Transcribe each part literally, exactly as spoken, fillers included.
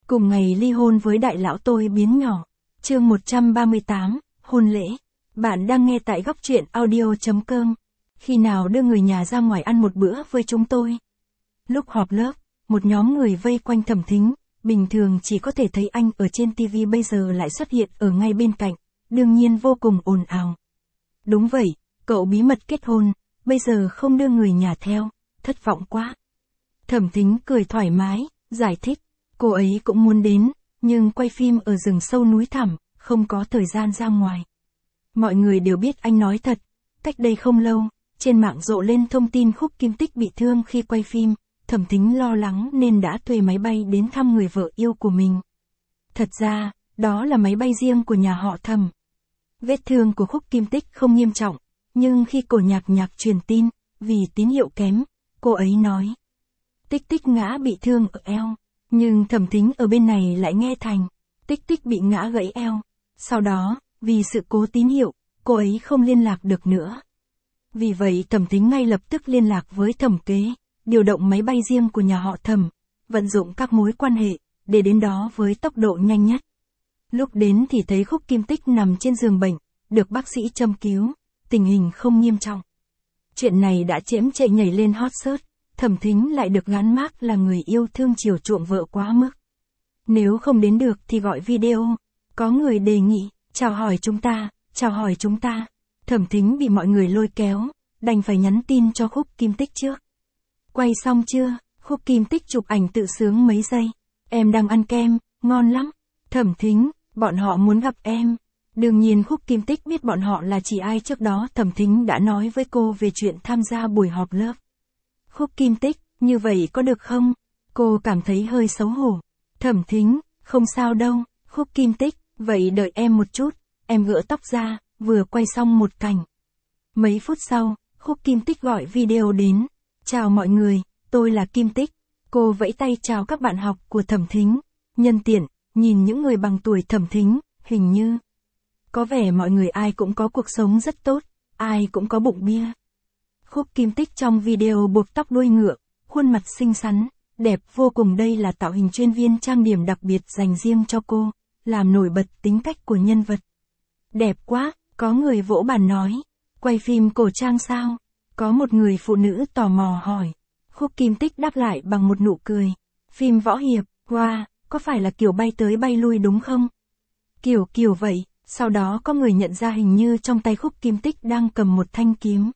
Cùng ngày ly hôn với đại lão tôi biến nhỏ. Chương một trăm ba mươi tám, hôn lễ. Bạn đang nghe tại góc truyện audio.com. Khi nào đưa người nhà ra ngoài ăn một bữa với chúng tôi? Lúc họp lớp, một nhóm người vây quanh Thẩm Thính, bình thường chỉ có thể thấy anh ở trên ti vi bây giờ lại xuất hiện ở ngay bên cạnh, đương nhiên vô cùng ồn ào. Đúng vậy, cậu bí mật kết hôn, bây giờ không đưa người nhà theo, thất vọng quá. Thẩm Thính cười thoải mái, giải thích, cô ấy cũng muốn đến, nhưng quay phim ở rừng sâu núi thẳm, không có thời gian ra ngoài. Mọi người đều biết anh nói thật, cách đây không lâu, trên mạng rộ lên thông tin Khúc Kim Tích bị thương khi quay phim, Thẩm Thính lo lắng nên đã thuê máy bay đến thăm người vợ yêu của mình. Thật ra, đó là máy bay riêng của nhà họ Thẩm. Vết thương của Khúc Kim Tích không nghiêm trọng, nhưng khi Cổ Nhạc Nhạc truyền tin, vì tín hiệu kém, cô ấy nói. Tích Tích ngã bị thương ở eo, nhưng Thẩm Thính ở bên này lại nghe thành, Tích Tích bị ngã gãy eo. Sau đó, vì sự cố tín hiệu, cô ấy không liên lạc được nữa. Vì vậy Thẩm Thính ngay lập tức liên lạc với Thẩm Kế, điều động máy bay riêng của nhà họ Thẩm, vận dụng các mối quan hệ, để đến đó với tốc độ nhanh nhất. Lúc đến thì thấy Khúc Kim Tích nằm trên giường bệnh, được bác sĩ châm cứu, tình hình không nghiêm trọng. Chuyện này đã chiếm chạy nhảy lên hot search, Thẩm Thính lại được gán mác là người yêu thương chiều chuộng vợ quá mức. Nếu không đến được thì gọi video, có người đề nghị, chào hỏi chúng ta, chào hỏi chúng ta. Thẩm Thính bị mọi người lôi kéo, đành phải nhắn tin cho Khúc Kim Tích trước. Quay xong chưa? Khúc Kim Tích chụp ảnh tự sướng mấy giây. Em đang ăn kem, ngon lắm. Thẩm Thính, bọn họ muốn gặp em. Đương nhiên Khúc Kim Tích biết bọn họ là chỉ ai, trước đó Thẩm Thính đã nói với cô về chuyện tham gia buổi họp lớp. Khúc Kim Tích, như vậy có được không? Cô cảm thấy hơi xấu hổ. Thẩm Thính, không sao đâu. Khúc Kim Tích, vậy đợi em một chút, em gỡ tóc ra, vừa quay xong một cảnh. Mấy phút sau, Khúc Kim Tích gọi video đến. Chào mọi người, tôi là Kim Tích. Cô vẫy tay chào các bạn học của Thẩm Thính. Nhân tiện, nhìn những người bằng tuổi Thẩm Thính, hình như có vẻ mọi người ai cũng có cuộc sống rất tốt, ai cũng có bụng bia. Khúc Kim Tích trong video buộc tóc đuôi ngựa, khuôn mặt xinh xắn, đẹp vô cùng. Đây là tạo hình chuyên viên trang điểm đặc biệt dành riêng cho cô, làm nổi bật tính cách của nhân vật. Đẹp quá, có người vỗ bàn nói. Quay phim cổ trang sao? Có một người phụ nữ tò mò hỏi. Khúc Kim Tích đáp lại bằng một nụ cười. Phim võ hiệp, wow, có phải là kiểu bay tới bay lui đúng không? Kiểu kiểu vậy. Sau đó có người nhận ra hình như trong tay Khúc Kim Tích đang cầm một thanh kiếm.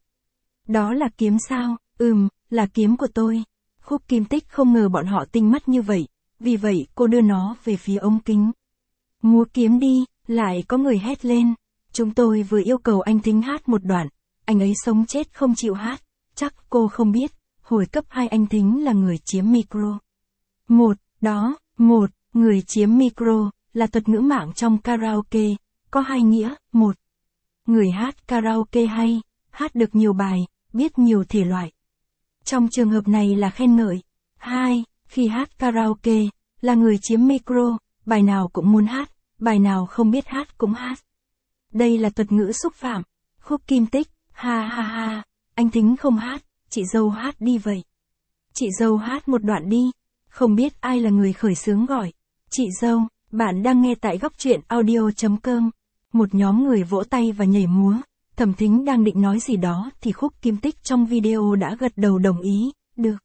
Đó là kiếm sao? Ừm, là kiếm của tôi. Khúc Kim Tích không ngờ bọn họ tinh mắt như vậy, vì vậy cô đưa nó về phía ống kính. Múa kiếm đi, lại có người hét lên. Chúng tôi vừa yêu cầu anh Thính hát một đoạn, anh ấy sống chết không chịu hát. Chắc cô không biết, hồi cấp hai anh Thính là người chiếm micro. Một, đó, một, người chiếm micro, là thuật ngữ mạng trong karaoke, có hai nghĩa. Một, người hát karaoke hay, hát được nhiều bài, biết nhiều thể loại. Trong trường hợp này là khen ngợi. Hai, khi hát karaoke, là người chiếm micro, bài nào cũng muốn hát, bài nào không biết hát cũng hát. Đây là thuật ngữ xúc phạm. Khúc Kim Tích, ha ha ha, anh Thính không hát, chị dâu hát đi vậy. Chị dâu hát một đoạn đi. Không biết ai là người khởi xướng gọi. Chị dâu, bạn đang nghe tại góc truyện audio.com. Một nhóm người vỗ tay và nhảy múa. Thẩm Thính đang định nói gì đó thì Khúc Kim Tích trong video đã gật đầu đồng ý, được.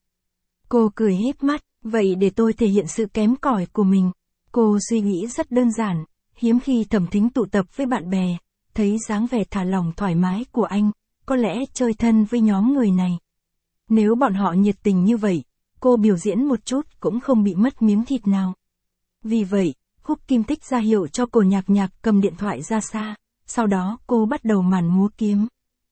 Cô cười híp mắt, vậy để tôi thể hiện sự kém cỏi của mình. Cô suy nghĩ rất đơn giản, hiếm khi Thẩm Thính tụ tập với bạn bè, thấy dáng vẻ thả lỏng thoải mái của anh, có lẽ chơi thân với nhóm người này. Nếu bọn họ nhiệt tình như vậy, cô biểu diễn một chút cũng không bị mất miếng thịt nào. Vì vậy, Khúc Kim Tích ra hiệu cho Cổ Nhạc Nhạc cầm điện thoại ra xa. Sau đó cô bắt đầu màn múa kiếm.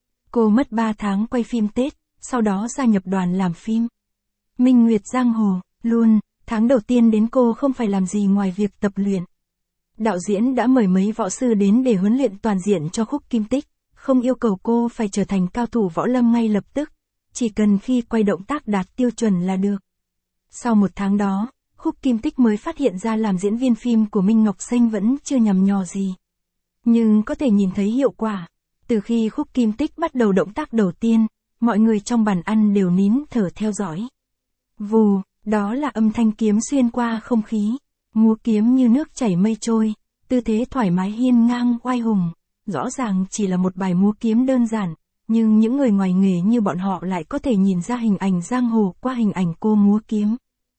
Cô mất ba tháng quay phim Tết, sau đó gia nhập đoàn làm phim Minh Nguyệt Giang Hồ. Luôn, tháng đầu tiên đến cô không phải làm gì ngoài việc tập luyện. Đạo diễn đã mời mấy võ sư đến để huấn luyện toàn diện cho Khúc Kim Tích, không yêu cầu cô phải trở thành cao thủ võ lâm ngay lập tức, chỉ cần khi quay động tác đạt tiêu chuẩn là được. Sau một tháng đó, Khúc Kim Tích mới phát hiện ra làm diễn viên phim của Minh Ngọc Xanh vẫn chưa nhằm nhò gì. Nhưng có thể nhìn thấy hiệu quả. Từ khi Khúc Kim Tích bắt đầu động tác đầu tiên, mọi người trong bàn ăn đều nín thở theo dõi. Vù, đó là âm thanh kiếm xuyên qua không khí. múa kiếm như nước chảy mây trôi, tư thế thoải mái hiên ngang oai hùng. Rõ ràng chỉ là một bài múa kiếm đơn giản, nhưng những người ngoài nghề như bọn họ lại có thể nhìn ra hình ảnh giang hồ qua hình ảnh cô múa kiếm.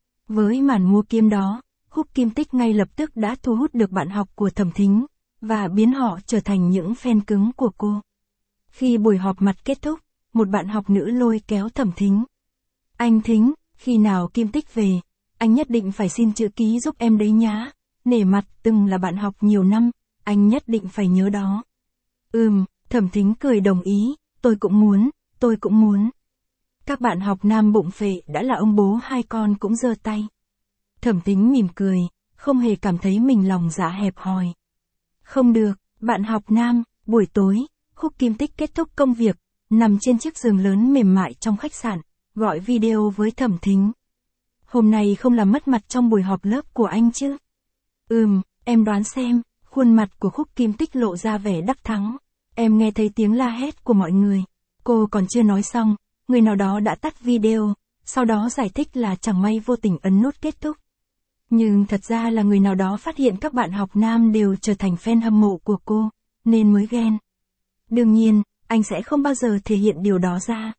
Với màn múa kiếm đó, Khúc Kim Tích ngay lập tức đã thu hút được bạn học của Thẩm Thính, và biến họ trở thành những fan cứng của cô. Khi buổi họp mặt kết thúc, một bạn học nữ lôi kéo Thẩm Thính. Anh Thính, khi nào Kim Tích về, anh nhất định phải xin chữ ký giúp em đấy nhá. Nể mặt từng là bạn học nhiều năm, anh nhất định phải nhớ đó. Ừm, Thẩm Thính cười đồng ý, tôi cũng muốn, tôi cũng muốn. Các bạn học nam bụng phệ đã là ông bố hai con cũng giơ tay. Thẩm Thính mỉm cười, không hề cảm thấy mình lòng dạ hẹp hòi. Không được, bạn học nam, buổi tối, Khúc Kim Tích kết thúc công việc, nằm trên chiếc giường lớn mềm mại trong khách sạn, gọi video với Thẩm Thính. Hôm nay không làm mất mặt trong buổi họp lớp của anh chứ? Ừm, em đoán xem, khuôn mặt của Khúc Kim Tích lộ ra vẻ đắc thắng. Em nghe thấy tiếng la hét của mọi người. Cô còn chưa nói xong, người nào đó đã tắt video, sau đó giải thích là chẳng may vô tình ấn nút kết thúc. Nhưng thật ra là người nào đó phát hiện các bạn học nam đều trở thành fan hâm mộ của cô, nên mới ghen. Đương nhiên, anh sẽ không bao giờ thể hiện điều đó ra.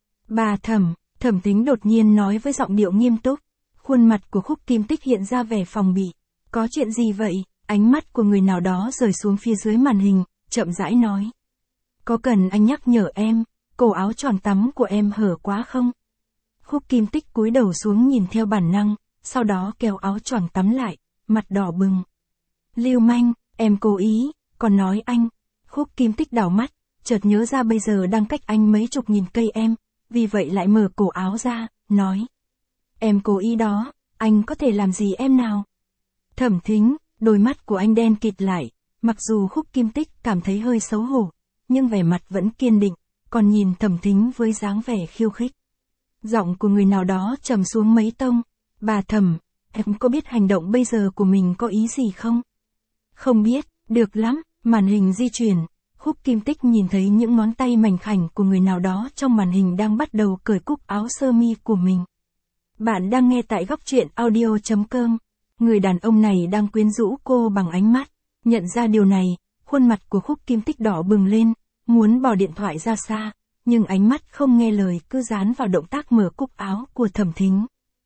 Bà Thẩm, Thẩm Thính đột nhiên nói với giọng điệu nghiêm túc. Khuôn mặt của Khúc Kim Tích hiện ra vẻ phòng bị. Có chuyện gì vậy? Ánh mắt của người nào đó rời xuống phía dưới màn hình, chậm rãi nói. Có cần anh nhắc nhở em, cổ áo tròn tắm của em hở quá không? Khúc Kim Tích cúi đầu xuống nhìn theo bản năng, sau đó kéo áo choàng tắm lại, mặt đỏ bừng. Lưu manh, em cố ý, còn nói anh. Khúc Kim Tích đảo mắt, chợt nhớ ra bây giờ đang cách anh mấy chục nghìn cây em, vì vậy lại mở cổ áo ra, nói. Em cố ý đó, anh có thể làm gì em nào? Thẩm Thính, đôi mắt của anh đen kịt lại, mặc dù Khúc Kim Tích cảm thấy hơi xấu hổ, nhưng vẻ mặt vẫn kiên định, còn nhìn Thẩm Thính với dáng vẻ khiêu khích. Giọng của người nào đó trầm xuống mấy tông. Bà Thẩm, em có biết hành động bây giờ của mình có ý gì không? Không biết, được lắm, màn hình di chuyển. Khúc Kim Tích nhìn thấy những ngón tay mảnh khảnh của người nào đó trong màn hình đang bắt đầu cởi cúc áo sơ mi của mình. Bạn đang nghe tại góc truyện audio chấm com. Người đàn ông này đang quyến rũ cô bằng ánh mắt. Nhận ra điều này, khuôn mặt của Khúc Kim Tích đỏ bừng lên, muốn bỏ điện thoại ra xa, nhưng ánh mắt không nghe lời cứ dán vào động tác mở cúc áo của Thẩm Thính.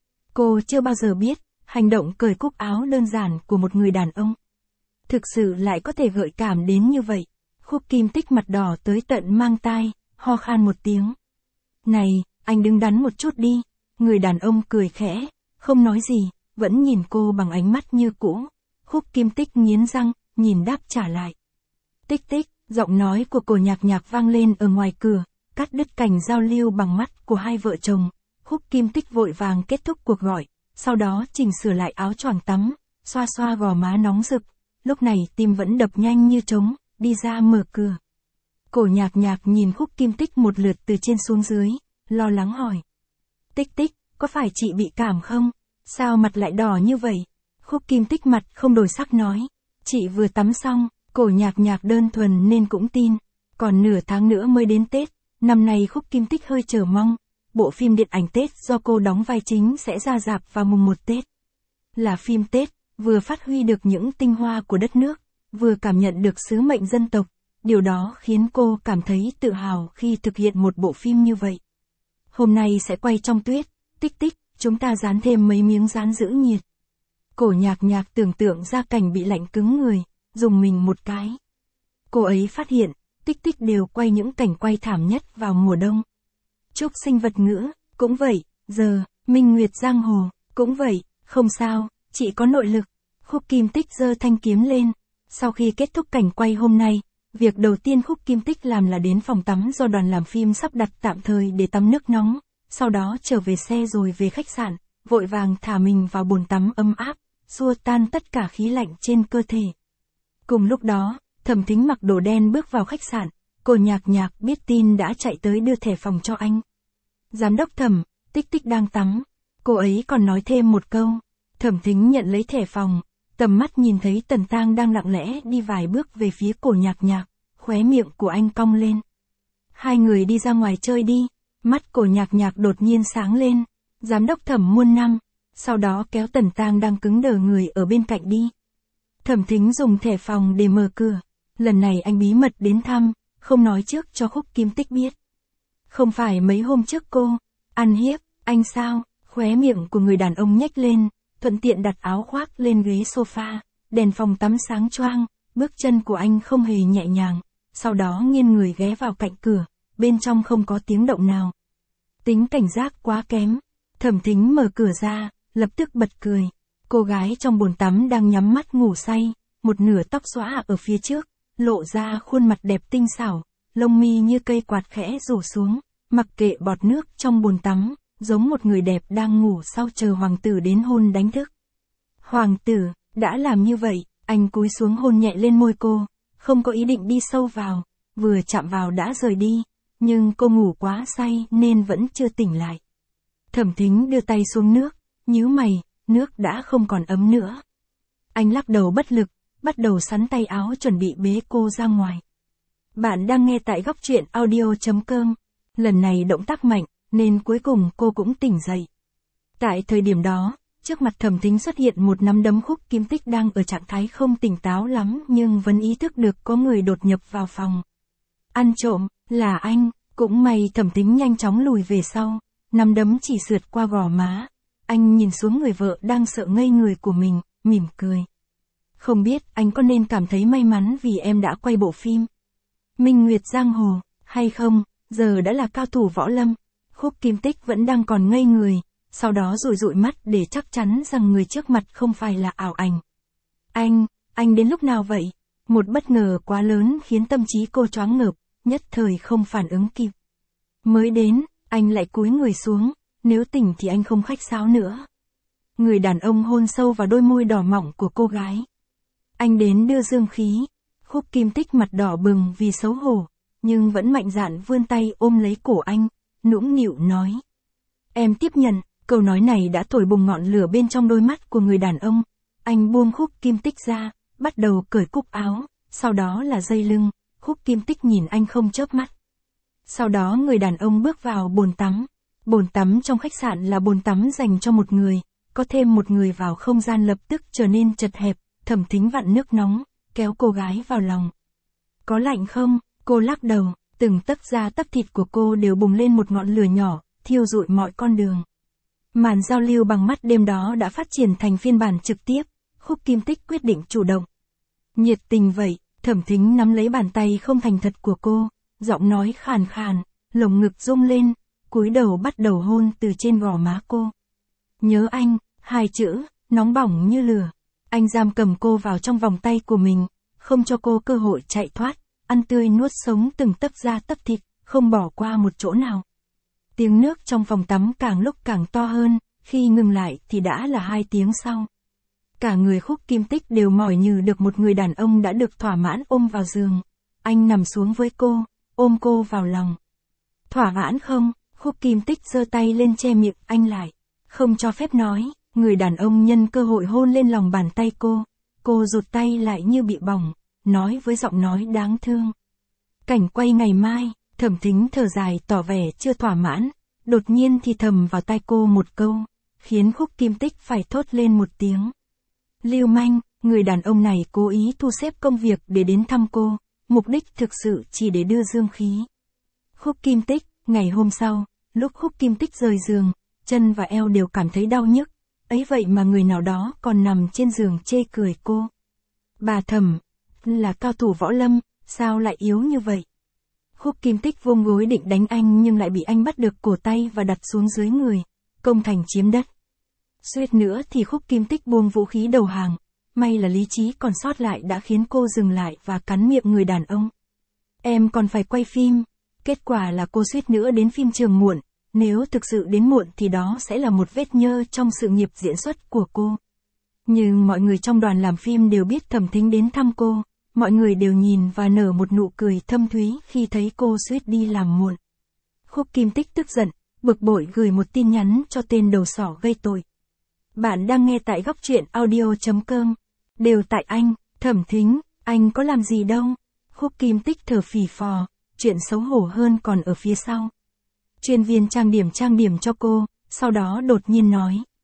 Cô chưa bao giờ biết, hành động cởi cúc áo đơn giản của một người đàn ông thực sự lại có thể gợi cảm đến như vậy. Khúc Kim Tích mặt đỏ tới tận mang tai, ho khan một tiếng. Này, anh đứng đắn một chút đi. Người đàn ông cười khẽ, không nói gì, vẫn nhìn cô bằng ánh mắt như cũ. Khúc Kim Tích nghiến răng, nhìn đáp trả lại. Tích tích, giọng nói của Cổ Nhạc Nhạc vang lên ở ngoài cửa, cắt đứt cảnh giao lưu bằng mắt của hai vợ chồng. Khúc Kim Tích vội vàng kết thúc cuộc gọi, sau đó chỉnh sửa lại áo choàng tắm, xoa xoa gò má nóng rực. Lúc này tim vẫn đập nhanh như trống, đi ra mở cửa. Cổ Nhạc Nhạc nhìn Khúc Kim Tích một lượt từ trên xuống dưới, lo lắng hỏi. Tích tích, có phải chị bị cảm không? Sao mặt lại đỏ như vậy? Khúc Kim Tích mặt không đổi sắc nói. Chị vừa tắm xong. Cổ Nhạc Nhạc đơn thuần nên cũng tin. Còn nửa tháng nữa mới đến Tết, năm nay Khúc Kim Tích hơi chờ mong. Bộ phim điện ảnh Tết do cô đóng vai chính sẽ ra rạp vào mùng một Tết. Là phim Tết, vừa phát huy được những tinh hoa của đất nước, vừa cảm nhận được sứ mệnh dân tộc. Điều đó khiến cô cảm thấy tự hào khi thực hiện một bộ phim như vậy. Hôm nay sẽ quay trong tuyết, tích tích, chúng ta dán thêm mấy miếng dán giữ nhiệt. Cổ Nhạc Nhạc tưởng tượng ra cảnh bị lạnh cứng người, dùng mình một cái. Cô ấy phát hiện, tích tích đều quay những cảnh quay thảm nhất vào mùa đông. Trúc Sinh Vật Ngữ, cũng vậy, giờ, Minh Nguyệt Giang Hồ, cũng vậy, không sao, chị có nội lực. Khúc Kim Tích giơ thanh kiếm lên. Sau khi kết thúc cảnh quay hôm nay, việc đầu tiên Khúc Kim Tích làm là đến phòng tắm do đoàn làm phim sắp đặt tạm thời để tắm nước nóng, sau đó trở về xe rồi về khách sạn, vội vàng thả mình vào bồn tắm ấm áp, xua tan tất cả khí lạnh trên cơ thể. Cùng lúc đó, Thẩm Thính mặc đồ đen bước vào khách sạn, Cổ Nhạc Nhạc biết tin đã chạy tới đưa thẻ phòng cho anh. Giám đốc Thẩm, tích tích đang tắm. Cô ấy còn nói thêm một câu. Thẩm Thính nhận lấy thẻ phòng, tầm mắt nhìn thấy Tần Tang đang lặng lẽ đi vài bước về phía Cổ Nhạc Nhạc, khóe miệng của anh cong lên. Hai người đi ra ngoài chơi đi. Mắt Cổ Nhạc Nhạc đột nhiên sáng lên. Giám đốc Thẩm muôn năm, sau đó kéo Tần Tang đang cứng đờ người ở bên cạnh đi. Thẩm Thính dùng thẻ phòng để mở cửa. Lần này anh bí mật đến thăm, không nói trước cho Khúc Kim Tích biết. Không phải mấy hôm trước cô ăn hiếp anh sao? Khóe miệng của người đàn ông nhếch lên, thuận tiện đặt áo khoác lên ghế sofa, đèn phòng tắm sáng choang, bước chân của anh không hề nhẹ nhàng, sau đó nghiêng người ghé vào cạnh cửa, bên trong không có tiếng động nào. Tính cảnh giác quá kém. Thẩm Thính mở cửa ra, lập tức bật cười. Cô gái trong bồn tắm đang nhắm mắt ngủ say, một nửa tóc xõa ở phía trước, lộ ra khuôn mặt đẹp tinh xảo, lông mi như cây quạt khẽ rủ xuống, mặc kệ bọt nước trong bồn tắm, giống một người đẹp đang ngủ sau chờ hoàng tử đến hôn đánh thức. Hoàng tử, đã làm như vậy, anh cúi xuống hôn nhẹ lên môi cô, không có ý định đi sâu vào, vừa chạm vào đã rời đi, nhưng cô ngủ quá say nên vẫn chưa tỉnh lại. Thẩm Thính đưa tay xuống nước, nhíu mày, nước đã không còn ấm nữa. Anh lắc đầu bất lực, bắt đầu sắn tay áo chuẩn bị bế cô ra ngoài. Bạn đang nghe tại góc truyện audio chấm com. Lần này động tác mạnh, nên cuối cùng cô cũng tỉnh dậy. Tại thời điểm đó, trước mặt Thẩm Thính xuất hiện một nắm đấm. Khúc Kim Tích đang ở trạng thái không tỉnh táo lắm nhưng vẫn ý thức được có người đột nhập vào phòng. Ăn trộm, là anh, cũng may Thẩm Thính nhanh chóng lùi về sau, nắm đấm chỉ sượt qua gò má. Anh nhìn xuống người vợ đang sợ ngây người của mình, mỉm cười. Không biết anh có nên cảm thấy may mắn vì em đã quay bộ phim Minh Nguyệt Giang Hồ, hay không, giờ đã là cao thủ võ lâm. Khúc Kim Tích vẫn đang còn ngây người, sau đó dụi dụi mắt để chắc chắn rằng người trước mặt không phải là ảo ảnh. Anh, anh đến lúc nào vậy? Một bất ngờ quá lớn khiến tâm trí cô choáng ngợp, nhất thời không phản ứng kịp. Mới đến, anh lại cúi người xuống, nếu tỉnh thì anh không khách sáo nữa. Người đàn ông hôn sâu vào đôi môi đỏ mọng của cô gái. Anh đến đưa dương khí. Khúc Kim Tích mặt đỏ bừng vì xấu hổ, nhưng vẫn mạnh dạn vươn tay ôm lấy cổ anh, nũng nịu nói. Em tiếp nhận. Câu nói này đã thổi bùng ngọn lửa bên trong đôi mắt của người đàn ông. Anh buông Khúc Kim Tích ra, bắt đầu cởi cúc áo, sau đó là dây lưng. Khúc Kim Tích nhìn anh không chớp mắt. Sau đó người đàn ông bước vào bồn tắm. Bồn tắm trong khách sạn là bồn tắm dành cho một người, có thêm một người vào không gian lập tức trở nên chật hẹp. Thẩm Thính vặn nước nóng, kéo cô gái vào lòng. Có lạnh không? Cô lắc đầu, từng tấc da tấc thịt của cô đều bùng lên một ngọn lửa nhỏ, thiêu rụi mọi con đường. Màn giao lưu bằng mắt đêm đó đã phát triển thành phiên bản trực tiếp. Khúc Kim Tích quyết định chủ động. Nhiệt tình vậy. Thẩm Thính nắm lấy bàn tay không thành thật của cô, giọng nói khàn khàn, lồng ngực rung lên, cúi đầu bắt đầu hôn từ trên gò má cô. Nhớ anh, hai chữ, nóng bỏng như lửa. Anh giam cầm cô vào trong vòng tay của mình, không cho cô cơ hội chạy thoát, ăn tươi nuốt sống từng tấc da tấc thịt, không bỏ qua một chỗ nào. Tiếng nước trong phòng tắm càng lúc càng to hơn, khi ngừng lại thì đã là hai tiếng sau. Cả người Khúc Kim Tích đều mỏi như được một người đàn ông đã được thỏa mãn ôm vào giường. Anh nằm xuống với cô, ôm cô vào lòng. Thỏa mãn không? Khúc Kim Tích giơ tay lên che miệng anh lại. Không cho phép nói, người đàn ông nhân cơ hội hôn lên lòng bàn tay cô. Cô rụt tay lại như bị bỏng, nói với giọng nói đáng thương. Cảnh quay ngày mai. Thẩm Thính thở dài tỏ vẻ chưa thỏa mãn, đột nhiên thì thầm vào tai cô một câu, khiến Khúc Kim Tích phải thốt lên một tiếng. Lưu manh, người đàn ông này cố ý thu xếp công việc để đến thăm cô, mục đích thực sự chỉ để đưa dương khí. Khúc Kim Tích, ngày hôm sau, lúc Khúc Kim Tích rời giường, chân và eo đều cảm thấy đau nhức, ấy vậy mà người nào đó còn nằm trên giường chê cười cô. Bà Thẩm, là cao thủ võ lâm, sao lại yếu như vậy? Khúc Kim Tích vung gối định đánh anh nhưng lại bị anh bắt được cổ tay và đặt xuống dưới người, công thành chiếm đất. Suýt nữa thì Khúc Kim Tích buông vũ khí đầu hàng, may là lý trí còn sót lại đã khiến cô dừng lại và cắn miệng người đàn ông. Em còn phải quay phim, kết quả là cô suýt nữa đến phim trường muộn, nếu thực sự đến muộn thì đó sẽ là một vết nhơ trong sự nghiệp diễn xuất của cô. Nhưng mọi người trong đoàn làm phim đều biết Thẩm Thính đến thăm cô. Mọi người đều nhìn và nở một nụ cười thâm thúy khi thấy cô suýt đi làm muộn. Khúc Kim Tích tức giận, bực bội gửi một tin nhắn cho tên đầu sỏ gây tội. Bạn đang nghe tại góc truyện audio chấm com. Đều tại anh, Thẩm Thính, anh có làm gì đâu. Khúc Kim Tích thở phì phò, chuyện xấu hổ hơn còn ở phía sau. Chuyên viên trang điểm trang điểm cho cô, sau đó đột nhiên nói.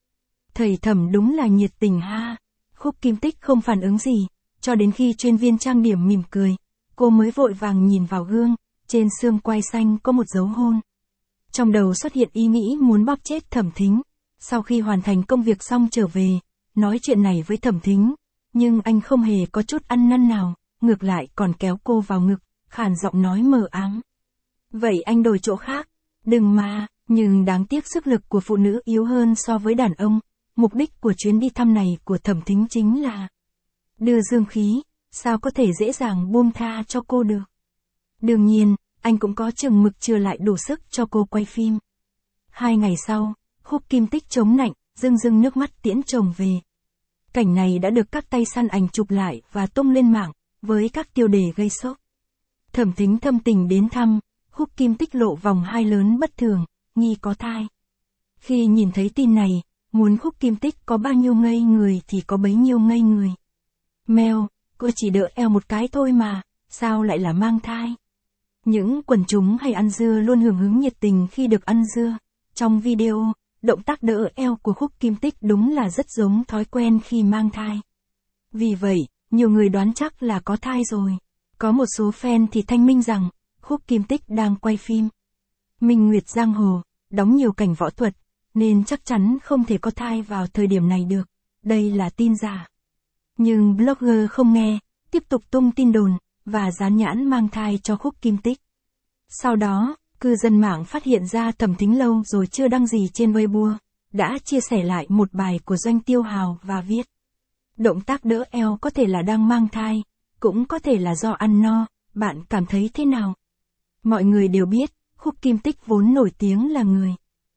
Thầy Thẩm đúng là nhiệt tình ha. Khúc Kim Tích không phản ứng gì, cho đến khi chuyên viên trang điểm mỉm cười, cô mới vội vàng nhìn vào gương, trên xương quai xanh có một dấu hôn. Trong đầu xuất hiện ý nghĩ muốn bóp chết Thẩm Thính. Sau khi hoàn thành công việc xong trở về, nói chuyện này với Thẩm Thính, nhưng anh không hề có chút ăn năn nào, ngược lại còn kéo cô vào ngực, khàn giọng nói mờ ám. Vậy anh đổi chỗ khác, đừng mà, nhưng đáng tiếc sức lực của phụ nữ yếu hơn so với đàn ông. Mục đích của chuyến đi thăm này của Thẩm Thính chính là đưa dương khí, sao có thể dễ dàng buông tha cho cô được. Đương nhiên, anh cũng có chừng mực chưa lại đủ sức cho cô quay phim. Hai ngày sau, Khúc Kim Tích chống nạnh, rưng rưng nước mắt tiễn chồng về. Cảnh này đã được các tay săn ảnh chụp lại và tung lên mạng, với các tiêu đề gây sốc. Thẩm Thính thâm tình đến thăm, Khúc Kim Tích lộ vòng hai lớn bất thường, nghi có thai. Khi nhìn thấy tin này, muốn Khúc Kim Tích có bao nhiêu ngây người thì có bấy nhiêu ngây người. Mèo, cô chỉ đỡ eo một cái thôi mà, sao lại là mang thai? Những quần chúng hay ăn dưa luôn hưởng ứng nhiệt tình khi được ăn dưa. Trong video, động tác đỡ eo của Khúc Kim Tích đúng là rất giống thói quen khi mang thai. Vì vậy, nhiều người đoán chắc là có thai rồi. Có một số fan thì thanh minh rằng, Khúc Kim Tích đang quay phim Minh Nguyệt Giang Hồ, đóng nhiều cảnh võ thuật, nên chắc chắn không thể có thai vào thời điểm này được. Đây là tin giả. Nhưng blogger không nghe, tiếp tục tung tin đồn, và dán nhãn mang thai cho Khúc Kim Tích. Sau đó, cư dân mạng phát hiện ra Thẩm Thính lâu rồi chưa đăng gì trên Weibo, đã chia sẻ lại một bài của Doanh Tiêu Hào và viết: động tác đỡ eo có thể là đang mang thai, cũng có thể là do ăn no, bạn cảm thấy thế nào? Mọi người đều biết, Khúc Kim Tích vốn nổi tiếng là người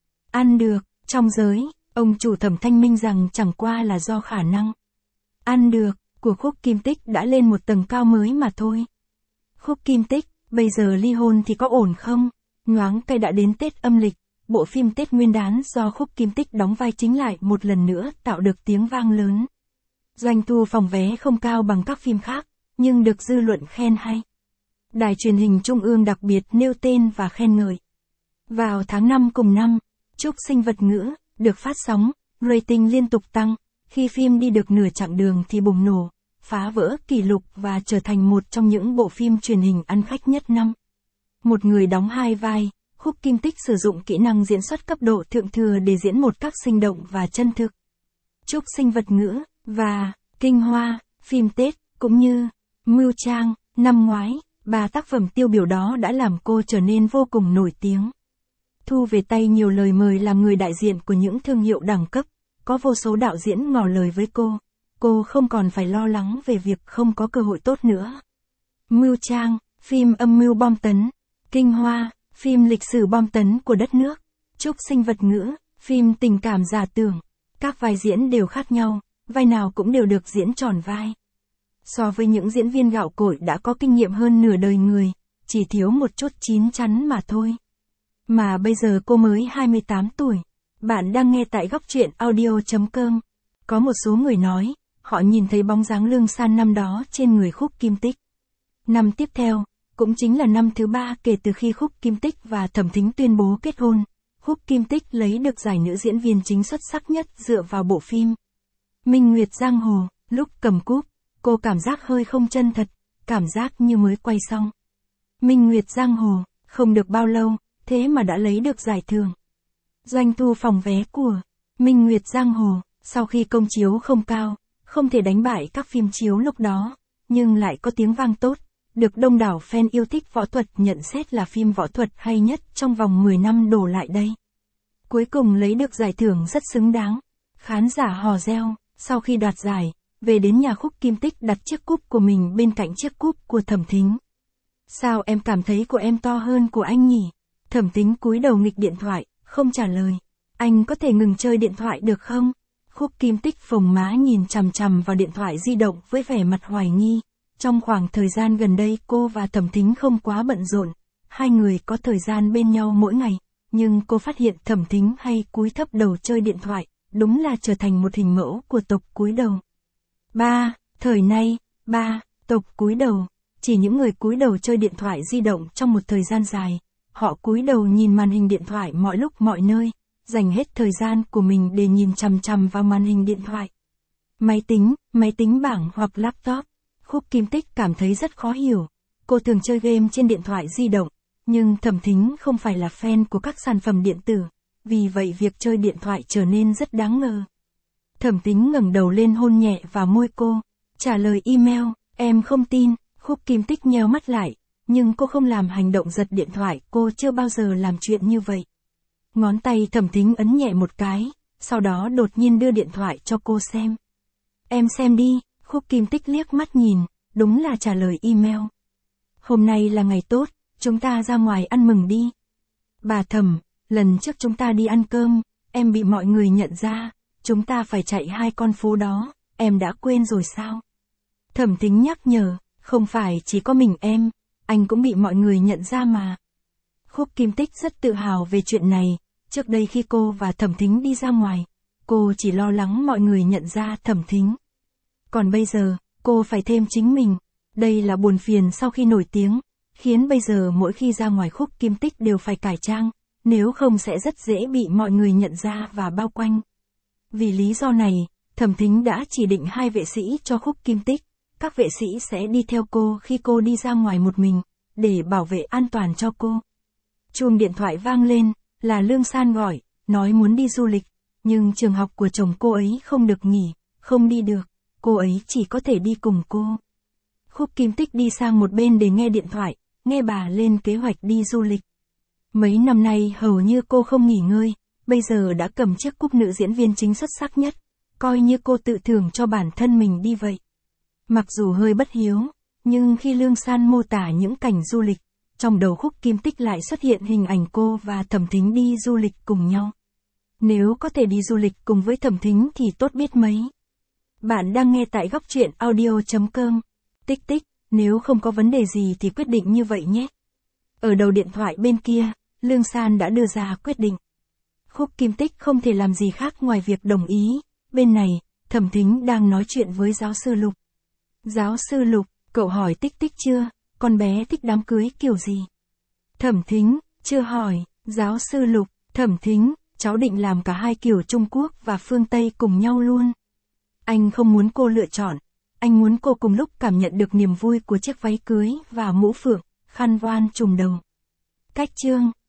ăn được. Trong giới, ông chủ Thẩm thanh minh rằng chẳng qua là do khả năng ăn được của Khúc Kim Tích đã lên một tầng cao mới mà thôi. Khúc Kim Tích, bây giờ ly hôn thì có ổn không? Nhoáng cây đã đến Tết âm lịch, bộ phim Tết Nguyên đán do Khúc Kim Tích đóng vai chính lại một lần nữa tạo được tiếng vang lớn. Doanh thu phòng vé không cao bằng các phim khác, nhưng được dư luận khen hay. Đài truyền hình Trung ương đặc biệt nêu tên và khen ngợi. Vào tháng năm cùng năm, Trúc Sinh Vật Ngữ được phát sóng, rating liên tục tăng. Khi phim đi được nửa chặng đường thì bùng nổ, phá vỡ kỷ lục và trở thành một trong những bộ phim truyền hình ăn khách nhất năm. Một người đóng hai vai, Khúc Kim Tích sử dụng kỹ năng diễn xuất cấp độ thượng thừa để diễn một cách sinh động và chân thực. Trúc Sinh Vật Ngữ và Kinh Hoa, phim Tết, cũng như Mưu Trang, năm ngoái, ba tác phẩm tiêu biểu đó đã làm cô trở nên vô cùng nổi tiếng. Thu về tay nhiều lời mời làm người đại diện của những thương hiệu đẳng cấp. Có vô số đạo diễn ngỏ lời với cô, cô không còn phải lo lắng về việc không có cơ hội tốt nữa. Mưu Trang, phim âm mưu bom tấn. Kinh Hoa, phim lịch sử bom tấn của đất nước. Trúc Sinh Vật Ngữ, phim tình cảm giả tưởng. Các vai diễn đều khác nhau, vai nào cũng đều được diễn tròn vai. So với những diễn viên gạo cội đã có kinh nghiệm hơn nửa đời người, chỉ thiếu một chút chín chắn mà thôi. Mà bây giờ cô mới hai mươi tám tuổi. Bạn đang nghe tại góc truyện audio chấm com. Có một số người nói, họ nhìn thấy bóng dáng lương san năm đó trên người Khúc Kim Tích. Năm tiếp theo, cũng chính là năm thứ ba kể từ khi Khúc Kim Tích và Thẩm Thính tuyên bố kết hôn, Khúc Kim Tích lấy được giải nữ diễn viên chính xuất sắc nhất dựa vào bộ phim Minh Nguyệt Giang Hồ. Lúc cầm cúp, cô cảm giác hơi không chân thật, cảm giác như mới quay xong Minh Nguyệt Giang Hồ, không được bao lâu, thế mà đã lấy được giải thưởng. Doanh thu phòng vé của Minh Nguyệt Giang Hồ, sau khi công chiếu không cao, không thể đánh bại các phim chiếu lúc đó, nhưng lại có tiếng vang tốt, được đông đảo fan yêu thích võ thuật nhận xét là phim võ thuật hay nhất trong vòng mười năm đổ lại đây. Cuối cùng lấy được giải thưởng rất xứng đáng. Khán giả hò reo, sau khi đoạt giải, về đến nhà Khúc Kim Tích đặt chiếc cúp của mình bên cạnh chiếc cúp của Thẩm Thính. Sao em cảm thấy của em to hơn của anh nhỉ? Thẩm Thính cúi đầu nghịch điện thoại, không trả lời. Anh có thể ngừng chơi điện thoại được không? Khúc Kim Tích phồng má nhìn chằm chằm vào điện thoại di động với vẻ mặt hoài nghi. Trong khoảng thời gian gần đây cô và Thẩm Thính không quá bận rộn, hai người có thời gian bên nhau mỗi ngày, nhưng cô phát hiện Thẩm Thính hay cúi thấp đầu chơi điện thoại, đúng là trở thành một hình mẫu của tộc cúi đầu. Ba, thời nay, ba, tộc cúi đầu, chỉ những người cúi đầu chơi điện thoại di động trong một thời gian dài, họ cúi đầu nhìn màn hình điện thoại mọi lúc mọi nơi, dành hết thời gian của mình để nhìn chằm chằm vào màn hình điện thoại. Máy tính, máy tính bảng hoặc laptop. Khúc Kim Tích cảm thấy rất khó hiểu. Cô thường chơi game trên điện thoại di động, nhưng Thẩm Thính không phải là fan của các sản phẩm điện tử, vì vậy việc chơi điện thoại trở nên rất đáng ngờ. Thẩm Thính ngẩng đầu lên hôn nhẹ vào môi cô, trả lời email, em không tin. Khúc Kim Tích nheo mắt lại, nhưng cô không làm hành động giật điện thoại, cô chưa bao giờ làm chuyện như vậy. Ngón tay Thẩm Thính ấn nhẹ một cái, sau đó đột nhiên đưa điện thoại cho cô xem. Em xem đi. Khúc Kim Tích liếc mắt nhìn, đúng là trả lời email. Hôm nay là ngày tốt, chúng ta ra ngoài ăn mừng đi. Bà Thẩm, lần trước chúng ta đi ăn cơm, em bị mọi người nhận ra, chúng ta phải chạy hai con phố đó, em đã quên rồi sao? Thẩm Thính nhắc nhở, không phải chỉ có mình em, anh cũng bị mọi người nhận ra mà. Khúc Kim Tích rất tự hào về chuyện này, trước đây khi cô và Thẩm Thính đi ra ngoài, cô chỉ lo lắng mọi người nhận ra Thẩm Thính. Còn bây giờ, cô phải thêm chính mình, đây là buồn phiền sau khi nổi tiếng, khiến bây giờ mỗi khi ra ngoài Khúc Kim Tích đều phải cải trang, nếu không sẽ rất dễ bị mọi người nhận ra và bao quanh. Vì lý do này, Thẩm Thính đã chỉ định hai vệ sĩ cho Khúc Kim Tích, các vệ sĩ sẽ đi theo cô khi cô đi ra ngoài một mình, để bảo vệ an toàn cho cô. Chuông điện thoại vang lên, là Lương San gọi, nói muốn đi du lịch, nhưng trường học của chồng cô ấy không được nghỉ, không đi được, cô ấy chỉ có thể đi cùng cô. Khúc Kim Tích đi sang một bên để nghe điện thoại, nghe bà lên kế hoạch đi du lịch. Mấy năm nay hầu như cô không nghỉ ngơi, bây giờ đã cầm chiếc cúp nữ diễn viên chính xuất sắc nhất, coi như cô tự thưởng cho bản thân mình đi vậy. Mặc dù hơi bất hiếu, nhưng khi Lương San mô tả những cảnh du lịch, trong đầu Khúc Kim Tích lại xuất hiện hình ảnh cô và Thẩm Thính đi du lịch cùng nhau. Nếu có thể đi du lịch cùng với Thẩm Thính thì tốt biết mấy. Bạn đang nghe tại góc truyện audio chấm com. Tích tích, nếu không có vấn đề gì thì quyết định như vậy nhé. Ở đầu điện thoại bên kia, Lương San đã đưa ra quyết định. Khúc Kim Tích không thể làm gì khác ngoài việc đồng ý. Bên này, Thẩm Thính đang nói chuyện với giáo sư Lục. Giáo sư Lục, cậu hỏi Tích Tích chưa, con bé thích đám cưới kiểu gì? Thẩm Thính, chưa hỏi. Giáo sư Lục, Thẩm Thính, cháu định làm cả hai kiểu Trung Quốc và phương Tây cùng nhau luôn. Anh không muốn cô lựa chọn, anh muốn cô cùng lúc cảm nhận được niềm vui của chiếc váy cưới và mũ phượng, khăn voan trùm đầu. Cách chương